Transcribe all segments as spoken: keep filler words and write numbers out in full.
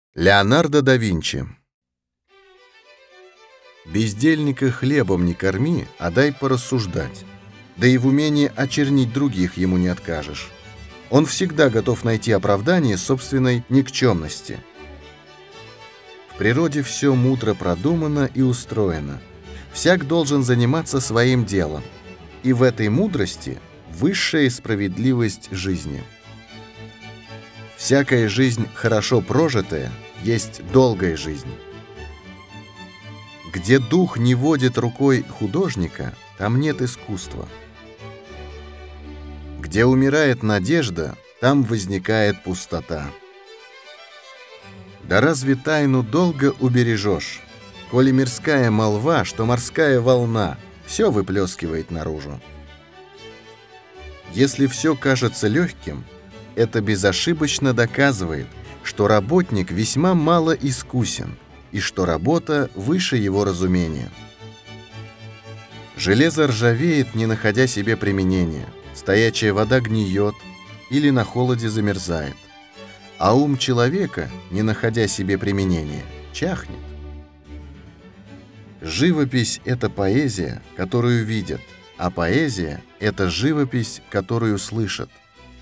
Леонардо да Винчи. Бездельника хлебом не корми, а дай порассуждать. Да и в умении очернить других ему не откажешь. Он всегда готов найти оправдание собственной никчемности. В природе все мудро продумано и устроено. Всяк должен заниматься своим делом. И в этой мудрости высшая справедливость жизни. Всякая жизнь, хорошо прожитая, есть долгая жизнь. Где дух не водит рукой художника, там нет искусства. Где умирает надежда, там возникает пустота. Да разве тайну долго убережешь, коли мирская молва, что морская волна, все выплескивает наружу? Если все кажется легким, это безошибочно доказывает, что работник весьма мало искусен и что работа выше его разумения. Железо ржавеет, не находя себе применения, стоячая вода гниет или на холоде замерзает, а ум человека, не находя себе применения, чахнет. Живопись — это поэзия, которую видят, а поэзия — это живопись, которую слышат.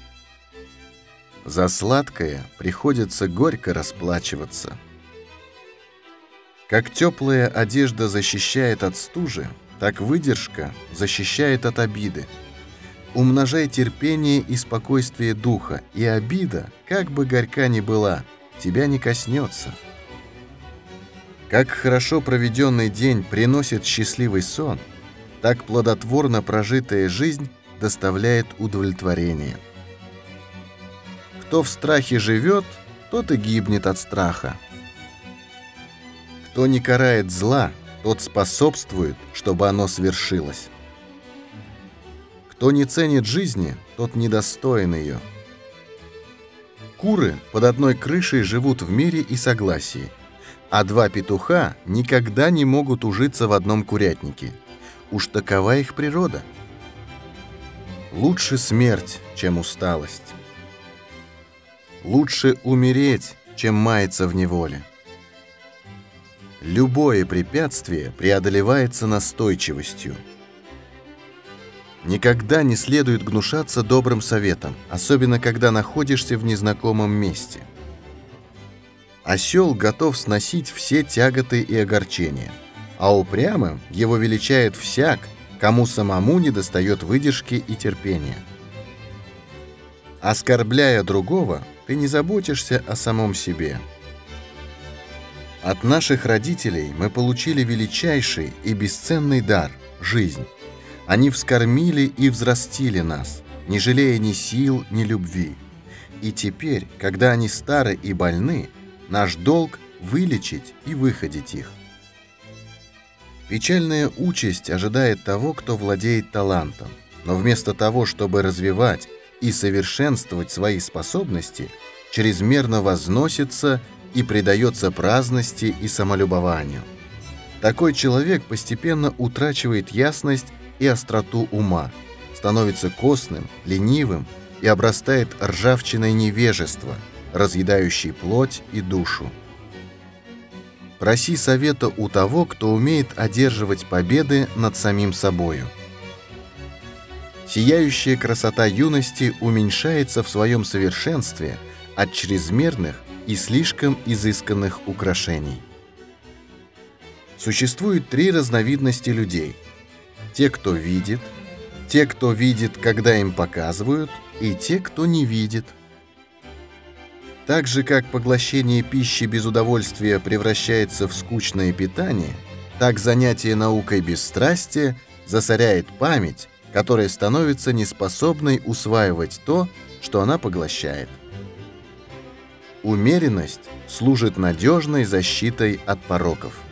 За сладкое приходится горько расплачиваться. Как теплая одежда защищает от стужи, так выдержка защищает от обиды. Умножай терпение и спокойствие духа, и обида, как бы горька ни была, тебя не коснется. Как хорошо проведенный день приносит счастливый сон, так плодотворно прожитая жизнь доставляет удовлетворение. Кто в страхе живет, тот и гибнет от страха. Кто не карает зла, тот способствует, чтобы оно свершилось. Кто не ценит жизни, тот недостоин ее. Куры под одной крышей живут в мире и согласии, а два петуха никогда не могут ужиться в одном курятнике. Уж такова их природа. Лучше смерть, чем усталость. Лучше умереть, чем маяться в неволе. Любое препятствие преодолевается настойчивостью. Никогда не следует гнушаться добрым советом, особенно когда находишься в незнакомом месте. Осел готов сносить все тяготы и огорчения, а упрямым его величает всяк, кому самому недостает выдержки и терпения. Оскорбляя другого, ты не заботишься о самом себе. От наших родителей мы получили величайший и бесценный дар – жизнь. Они вскормили и взрастили нас, не жалея ни сил, ни любви. И теперь, когда они стары и больны, наш долг – вылечить и выходить их. Печальная участь ожидает того, кто владеет талантом, но вместо того, чтобы развивать и совершенствовать свои способности, чрезмерно возносится и предается праздности и самолюбованию. Такой человек постепенно утрачивает ясность и остроту ума, становится косным, ленивым и обрастает ржавчиной невежества, разъедающей плоть и душу. Проси совета у того, кто умеет одерживать победы над самим собою. Сияющая красота юности уменьшается в своем совершенстве от чрезмерных и слишком изысканных украшений. Существует три разновидности людей: те, кто видит, те, кто видит, когда им показывают, и те, кто не видит. Так же, как поглощение пищи без удовольствия превращается в скучное питание, так занятие наукой без страсти засоряет память, которая становится неспособной усваивать то, что она поглощает. Умеренность служит надежной защитой от пороков.